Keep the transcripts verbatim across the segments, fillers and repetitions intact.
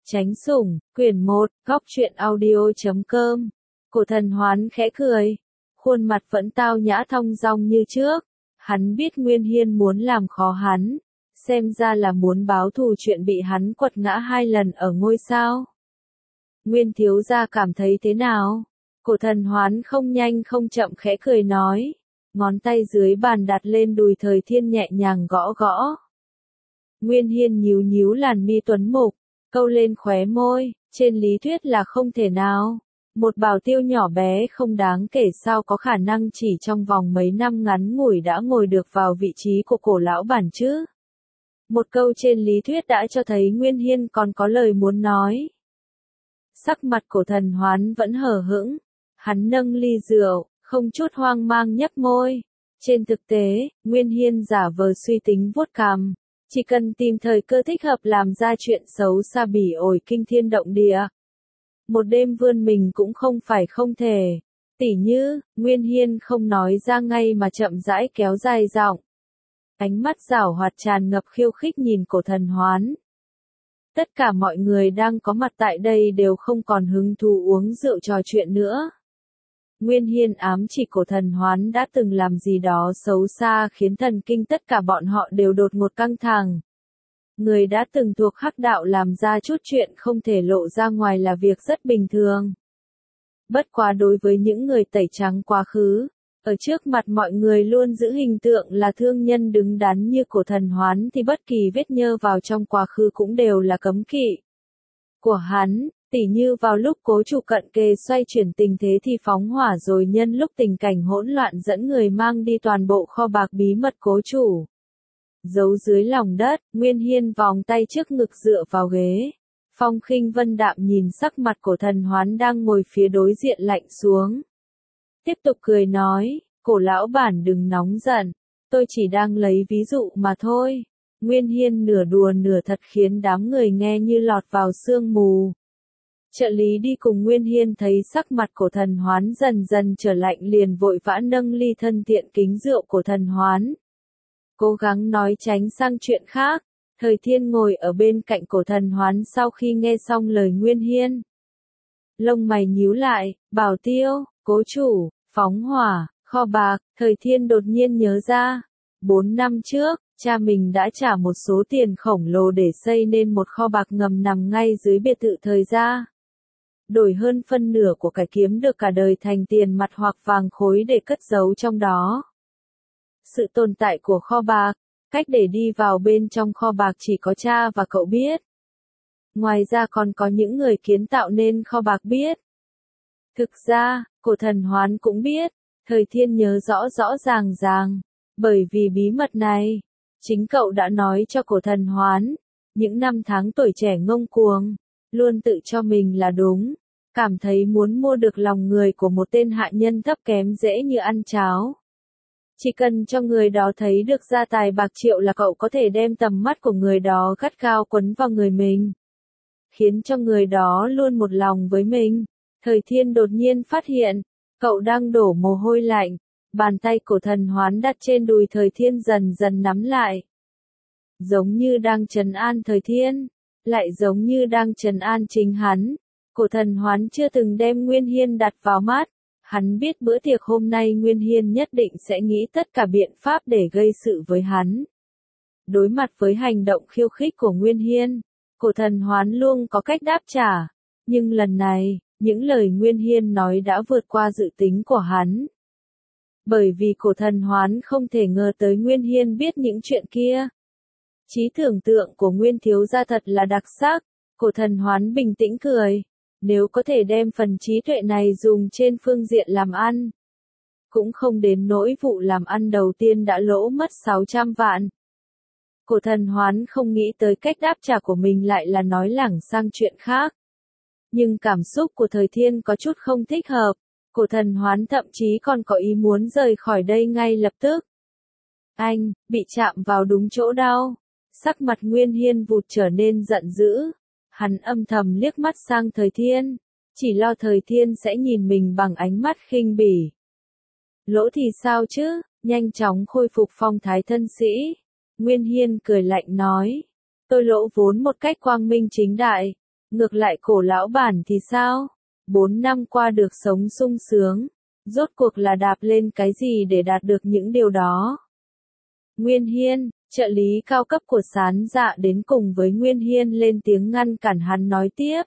Chánh sủng, quyển một, góc truyện audio chấm com. Cổ thần hoán khẽ cười. Khuôn mặt vẫn tao nhã thong dong như trước. Hắn biết Nguyên Hiên muốn làm khó hắn. Xem ra là muốn báo thù chuyện bị hắn quật ngã hai lần ở ngôi sao. Nguyên thiếu gia cảm thấy thế nào? Cổ thần hoán không nhanh không chậm khẽ cười nói. Ngón tay dưới bàn đặt lên đùi Thời Thiên nhẹ nhàng gõ gõ. Nguyên Hiên nhíu nhíu làn mi tuấn mục, câu lên khóe môi, trên lý thuyết là không thể nào. Một bảo tiêu nhỏ bé không đáng kể sao có khả năng chỉ trong vòng mấy năm ngắn ngủi đã ngồi được vào vị trí của cổ lão bản chứ. Một câu trên lý thuyết đã cho thấy Nguyên Hiên còn có lời muốn nói. Sắc mặt cổ thần hoán vẫn hờ hững, hắn nâng ly rượu, không chút hoang mang nhấp môi. Trên thực tế, Nguyên Hiên giả vờ suy tính vuốt cằm. Chỉ cần tìm thời cơ thích hợp làm ra chuyện xấu xa bỉ ổi kinh thiên động địa. Một đêm vươn mình cũng không phải không thể. Tỉ như, Nguyên Hiên không nói ra ngay mà chậm rãi kéo dài giọng. Ánh mắt giảo hoạt tràn ngập khiêu khích nhìn cổ thần hoán. Tất cả mọi người đang có mặt tại đây đều không còn hứng thú uống rượu trò chuyện nữa. Nguyên Hiên ám chỉ cổ thần hoán đã từng làm gì đó xấu xa khiến thần kinh tất cả bọn họ đều đột ngột căng thẳng. Người đã từng thuộc hắc đạo làm ra chút chuyện không thể lộ ra ngoài là việc rất bình thường. Bất quá đối với những người tẩy trắng quá khứ, ở trước mặt mọi người luôn giữ hình tượng là thương nhân đứng đắn như cổ thần hoán thì bất kỳ vết nhơ vào trong quá khứ cũng đều là cấm kỵ của hắn. Tỉ như vào lúc cố chủ cận kề xoay chuyển tình thế thì phóng hỏa rồi nhân lúc tình cảnh hỗn loạn dẫn người mang đi toàn bộ kho bạc bí mật cố chủ. Giấu dưới lòng đất, Nguyên Hiên vòng tay trước ngực dựa vào ghế. Phong khinh vân đạm nhìn sắc mặt cổ thần hoán đang ngồi phía đối diện lạnh xuống. Tiếp tục cười nói, cổ lão bản đừng nóng giận, tôi chỉ đang lấy ví dụ mà thôi. Nguyên Hiên nửa đùa nửa thật khiến đám người nghe như lọt vào sương mù. Trợ lý đi cùng Nguyên Hiên thấy sắc mặt cổ thần hoán dần dần trở lạnh liền vội vã nâng ly thân thiện kính rượu cổ thần hoán. Cố gắng nói tránh sang chuyện khác. Thời Thiên ngồi ở bên cạnh cổ thần hoán sau khi nghe xong lời Nguyên Hiên. Lông mày nhíu lại, bảo tiêu, cố chủ, phóng hỏa, kho bạc. Thời Thiên đột nhiên nhớ ra. Bốn năm trước, cha mình đã trả một số tiền khổng lồ để xây nên một kho bạc ngầm nằm ngay dưới biệt thự Thời gia. Đổi hơn phân nửa của cải kiếm được cả đời thành tiền mặt hoặc vàng khối để cất giấu trong đó. Sự tồn tại của kho bạc, cách để đi vào bên trong kho bạc chỉ có cha và cậu biết. Ngoài ra còn có những người kiến tạo nên kho bạc biết. Thực ra, cổ thần hoán cũng biết, Thời Thiên nhớ rõ rõ ràng ràng, bởi vì bí mật này, chính cậu đã nói cho cổ thần hoán. Những năm tháng tuổi trẻ ngông cuồng, luôn tự cho mình là đúng, cảm thấy muốn mua được lòng người của một tên hạ nhân thấp kém dễ như ăn cháo. Chỉ cần cho người đó thấy được gia tài bạc triệu là cậu có thể đem tầm mắt của người đó gắt gao quấn vào người mình. Khiến cho người đó luôn một lòng với mình. Thời Thiên đột nhiên phát hiện, cậu đang đổ mồ hôi lạnh, bàn tay cổ thần hoán đặt trên đùi Thời Thiên dần dần nắm lại. Giống như đang trấn an Thời Thiên, lại giống như đang trấn an chính hắn. Cổ thần hoán chưa từng đem Nguyên Hiên đặt vào mắt. Hắn biết bữa tiệc hôm nay Nguyên Hiên nhất định sẽ nghĩ tất cả biện pháp để gây sự với hắn. Đối mặt với hành động khiêu khích của Nguyên Hiên, cổ thần hoán luôn có cách đáp trả. Nhưng lần này, những lời Nguyên Hiên nói đã vượt qua dự tính của hắn. Bởi vì cổ thần hoán không thể ngờ tới Nguyên Hiên biết những chuyện kia. Trí tưởng tượng của Nguyên thiếu gia thật là đặc sắc. Cổ thần hoán bình tĩnh cười. Nếu có thể đem phần trí tuệ này dùng trên phương diện làm ăn, cũng không đến nỗi vụ làm ăn đầu tiên đã lỗ mất sáu trăm vạn. Cổ thần hoán không nghĩ tới cách đáp trả của mình lại là nói lảng sang chuyện khác. Nhưng cảm xúc của Thời Thiên có chút không thích hợp. Cổ thần hoán thậm chí còn có ý muốn rời khỏi đây ngay lập tức. Anh, bị chạm vào đúng chỗ đau. Sắc mặt Nguyên Hiên vụt trở nên giận dữ. Hắn âm thầm liếc mắt sang Thời Thiên, chỉ lo Thời Thiên sẽ nhìn mình bằng ánh mắt khinh bỉ. Lỗ thì sao chứ, nhanh chóng khôi phục phong thái thân sĩ. Nguyên Hiên cười lạnh nói, tôi lỗ vốn một cách quang minh chính đại, Ngược lại cổ lão bản thì sao? Bốn năm qua được sống sung sướng, rốt cuộc là đạp lên cái gì để đạt được những điều đó? Nguyên Hiên, trợ lý cao cấp của Sán Dạ đến cùng với Nguyên Hiên lên tiếng ngăn cản hắn nói tiếp.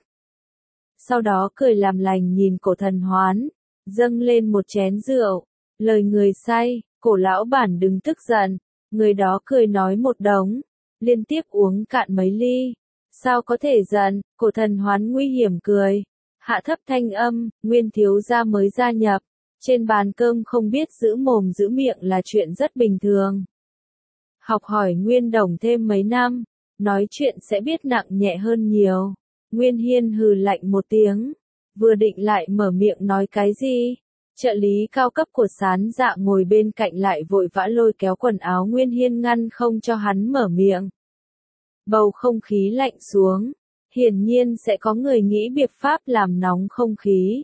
Sau đó cười làm lành nhìn cổ thần Hoán, dâng lên một chén rượu, lời người say, cổ lão bản đừng tức giận, người đó cười nói một đống, liên tiếp uống cạn mấy ly. Sao có thể giận, cổ thần Hoán nguy hiểm cười, hạ thấp thanh âm, Nguyên thiếu gia mới gia nhập, trên bàn cơm không biết giữ mồm giữ miệng là chuyện rất bình thường. Học hỏi Nguyên Đồng thêm mấy năm, nói chuyện sẽ biết nặng nhẹ hơn nhiều. Nguyên Hiên hừ lạnh một tiếng, vừa định lại mở miệng nói cái gì, trợ lý cao cấp của Sán Dạ ngồi bên cạnh lại vội vã lôi kéo quần áo Nguyên Hiên ngăn không cho hắn mở miệng. Bầu không khí lạnh xuống, hiển nhiên sẽ có người nghĩ biện pháp làm nóng không khí.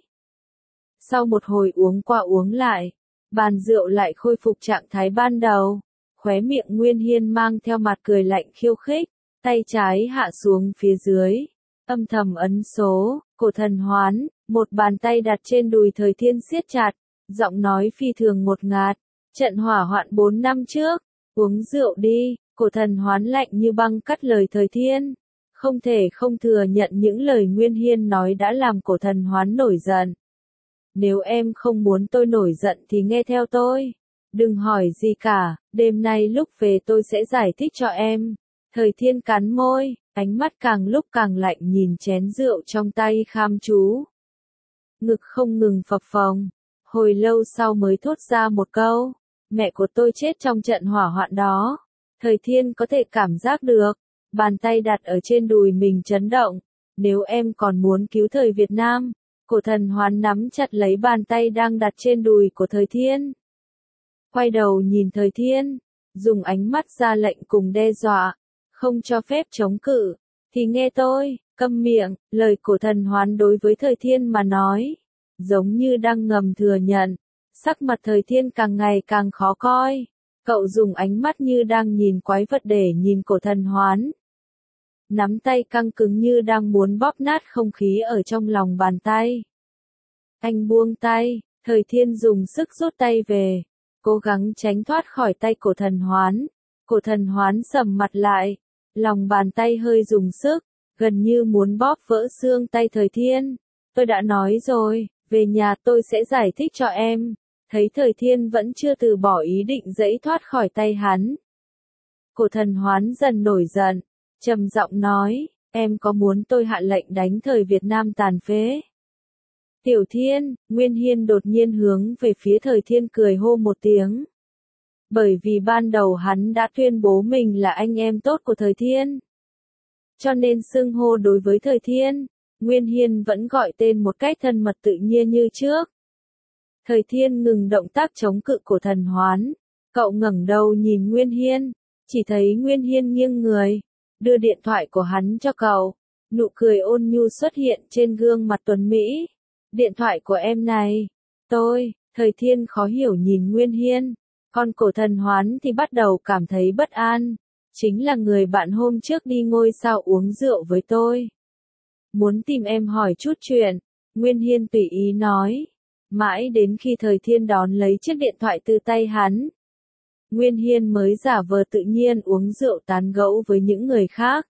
Sau một hồi uống qua uống lại, bàn rượu lại khôi phục trạng thái ban đầu, khóe miệng Nguyên Hiên mang theo mặt cười lạnh khiêu khích, tay trái hạ xuống phía dưới, âm thầm ấn số, cổ thần Hoán, một bàn tay đặt trên đùi Thời Thiên siết chặt, giọng nói phi thường ngột ngạt, trận hỏa hoạn bốn năm trước, uống rượu đi, cổ thần Hoán lạnh như băng cắt lời Thời Thiên, không thể không thừa nhận những lời Nguyên Hiên nói đã làm cổ thần Hoán nổi giận. Nếu em không muốn tôi nổi giận thì nghe theo tôi, đừng hỏi gì cả, đêm nay lúc về tôi sẽ giải thích cho em. Thời Thiên cắn môi, ánh mắt càng lúc càng lạnh nhìn chén rượu trong tay kham chú. Ngực không ngừng phập phồng, hồi lâu sau mới thốt ra một câu, mẹ của tôi chết trong trận hỏa hoạn đó. Thời Thiên có thể cảm giác được, bàn tay đặt ở trên đùi mình chấn động, nếu em còn muốn cứu thời Việt Nam. Cổ thần Hoán nắm chặt lấy bàn tay đang đặt trên đùi của Thời Thiên. Quay đầu nhìn Thời Thiên, dùng ánh mắt ra lệnh cùng đe dọa, không cho phép chống cự, thì nghe tôi, câm miệng, lời cổ thần Hoán đối với Thời Thiên mà nói, giống như đang ngầm thừa nhận, sắc mặt Thời Thiên càng ngày càng khó coi, cậu dùng ánh mắt như đang nhìn quái vật để nhìn cổ thần Hoán. Nắm tay căng cứng như đang muốn bóp nát không khí ở trong lòng bàn tay. Anh buông tay, Thời Thiên dùng sức rút tay về, cố gắng tránh thoát khỏi tay cổ thần Hoán. Cổ thần Hoán sầm mặt lại, lòng bàn tay hơi dùng sức, gần như muốn bóp vỡ xương tay Thời Thiên. Tôi đã nói rồi, về nhà tôi sẽ giải thích cho em. Thấy Thời Thiên vẫn chưa từ bỏ ý định giãy thoát khỏi tay hắn. Cổ thần Hoán dần nổi giận, trầm giọng nói, em có muốn tôi hạ lệnh đánh thời Việt Nam tàn phế? Tiểu Thiên, Nguyên Hiên đột nhiên hướng về phía Thời Thiên cười hô một tiếng. Bởi vì ban đầu hắn đã tuyên bố mình là anh em tốt của Thời Thiên. Cho nên xưng hô đối với Thời Thiên, Nguyên Hiên vẫn gọi tên một cách thân mật tự nhiên như trước. Thời Thiên ngừng động tác chống cự của thần Hoán. Cậu ngẩng đầu nhìn Nguyên Hiên, chỉ thấy Nguyên Hiên nghiêng người, đưa điện thoại của hắn cho cậu. Nụ cười ôn nhu xuất hiện trên gương mặt tuấn Mỹ. Điện thoại của em này. Tôi, Thời Thiên khó hiểu nhìn Nguyên Hiên. Còn cổ thần Hoán thì bắt đầu cảm thấy bất an. Chính là người bạn hôm trước đi ngôi sao uống rượu với tôi. Muốn tìm em hỏi chút chuyện. Nguyên Hiên tùy ý nói. Mãi đến khi Thời Thiên đón lấy chiếc điện thoại từ tay hắn. Nguyên Hiên mới giả vờ tự nhiên uống rượu tán gẫu với những người khác.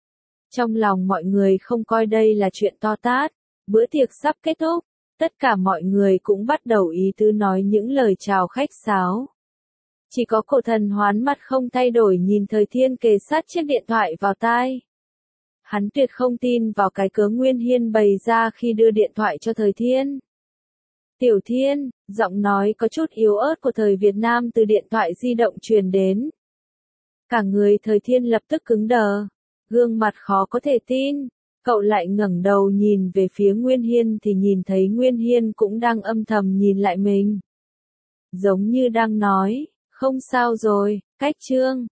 Trong lòng mọi người không coi đây là chuyện to tát. Bữa tiệc sắp kết thúc. Tất cả mọi người cũng bắt đầu ý tứ nói những lời chào khách sáo. Chỉ có cổ thần Hoán mặt không thay đổi nhìn Thời Thiên kề sát chiếc điện thoại vào tai. Hắn tuyệt không tin vào cái cớ Nguyên Hiên bày ra khi đưa điện thoại cho Thời Thiên. Tiểu Thiên, giọng nói có chút yếu ớt của thời Việt Nam từ điện thoại di động truyền đến. Cả người Thời Thiên lập tức cứng đờ, gương mặt khó có thể tin. Cậu lại ngẩng đầu nhìn về phía Nguyên Hiên thì nhìn thấy Nguyên Hiên cũng đang âm thầm nhìn lại mình. Giống như đang nói, không sao rồi, cách chương.